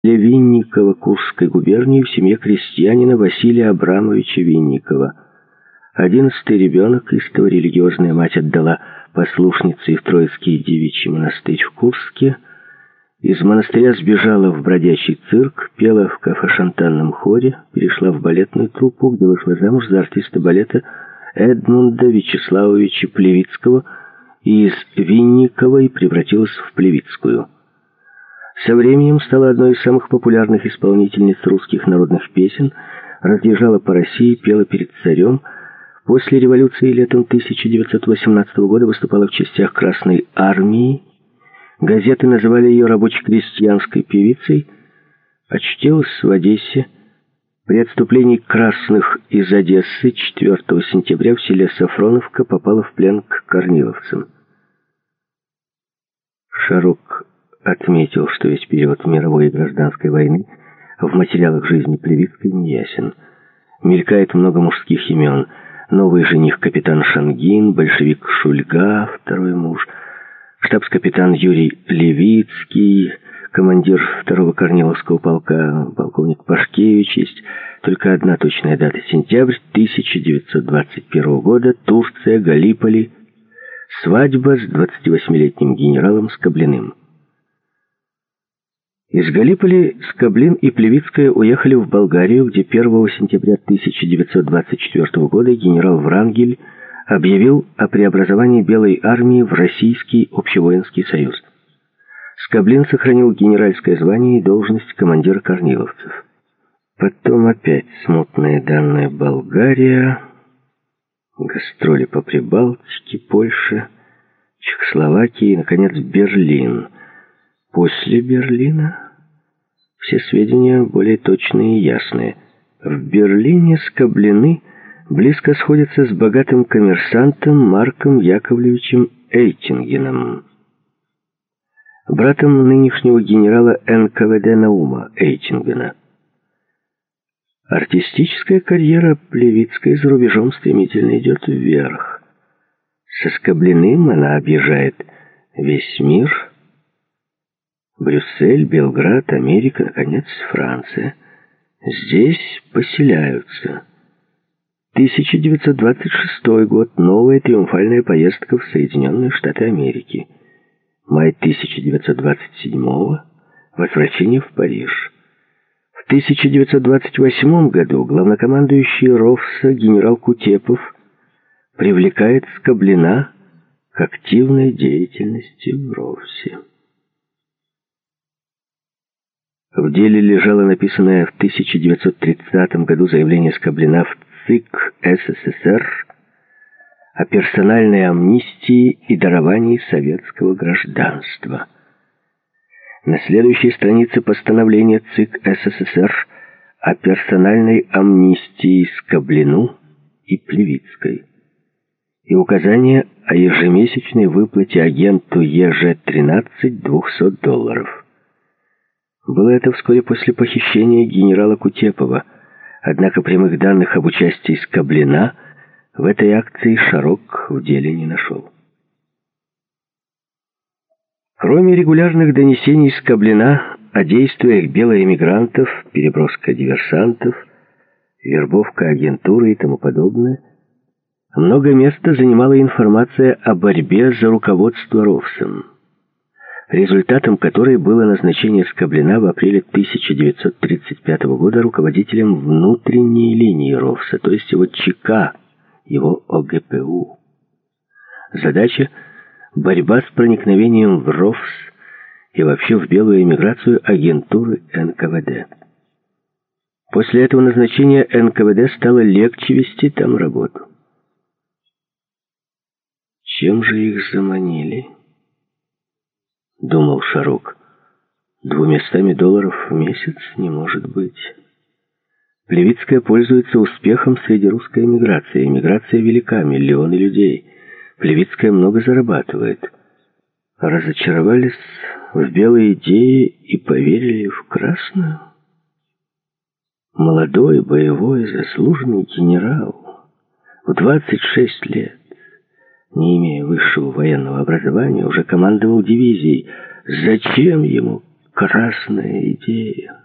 Для Винникова Курской губернии в семье крестьянина Василия Абрамовича Винникова. 11-й ребенок, истово религиозная мать отдала послушницей в Троицкий девичий монастырь в Курске. Из монастыря сбежала в бродячий цирк, пела в кафе-шантанном хоре, перешла в балетную труппу, где вышла замуж за артиста балета Эдмунда Вячеславовича Плевицкого, и из Винниковой превратилась в Плевицкую. Со временем стала одной из самых популярных исполнительниц русских народных песен, разъезжала по России, пела перед царем. После революции летом 1918 года выступала в частях Красной Армии. Газеты называли ее рабоче-крестьянской певицей. Очутилась в Одессе. При отступлении красных из Одессы 4 сентября в селе Сафроновка попала в плен к корниловцам. Шарок отметил, что весь период мировой и гражданской войны в материалах жизни Плевицкой не ясен. Мелькает много мужских имен. Новый жених капитан Шангин, большевик Шульга, второй муж, штабс-капитан Юрий Левицкий, командир 2-го Корниловского полка, полковник Пашкевич. Есть только одна точная дата — сентябрь 1921 года, Турция, Галиполи, свадьба с 28-летним генералом Скоблиным. Из Галиполи Скоблин и Плевицкая уехали в Болгарию, где 1 сентября 1924 года генерал Врангель объявил о преобразовании Белой армии в Российский общевоинский союз. Скоблин сохранил генеральское звание и должность командира корниловцев. Потом опять смутные данные: Болгария, гастроли по Прибалтике, Польше, Чехословакии и, наконец, Берлин. После Берлина все сведения более точные и ясные. В Берлине Скоблины близко сходятся с богатым коммерсантом Марком Яковлевичем Эйтингеном, братом нынешнего генерала НКВД Наума Эйтингена. Артистическая карьера Плевицкой за рубежом стремительно идет вверх. Со Скоблиным она объезжает весь мир: Брюссель, Белград, Америка, наконец, Франция. Здесь поселяются. 1926 год. Новая триумфальная поездка в Соединенные Штаты Америки. Май 1927 возвращение в Париж. В 1928 году главнокомандующий РОВСа генерал Кутепов привлекает Скоблина к активной деятельности в РОВСе. В деле лежало написанное в 1930 году заявление Скоблина в ЦИК СССР о персональной амнистии и даровании советского гражданства. На следующей странице постановление ЦИК СССР о персональной амнистии Скоблину и Плевицкой и указание о ежемесячной выплате агенту ЕЖ-13 $200. Было это вскоре после похищения генерала Кутепова, однако прямых данных об участии Скоблина в этой акции Шарок в деле не нашел. Кроме регулярных донесений Скоблина о действиях белоэмигрантов, переброска диверсантов, вербовка агентуры и тому подобное, много места занимала информация о борьбе за руководство РОВСом, результатом которой было назначение Скоблина в апреле 1935 года руководителем внутренней линии РОВСа, то есть его ЧК, его ОГПУ. Задача — борьба с проникновением в РОВС и вообще в белую эмиграцию агентуры НКВД. После этого назначения НКВД стало легче вести там работу. Чем же их заманили? Думал Шарок. $200 в месяц не может быть. Плевицкая пользуется успехом среди русской эмиграции. Эмиграция велика, миллионы людей. Плевицкая много зарабатывает. Разочаровались в белой идее и поверили в красную. Молодой, боевой, заслуженный генерал в 26 лет, не имея высшего военного образования, уже командовал дивизией. Зачем ему прекрасная идея.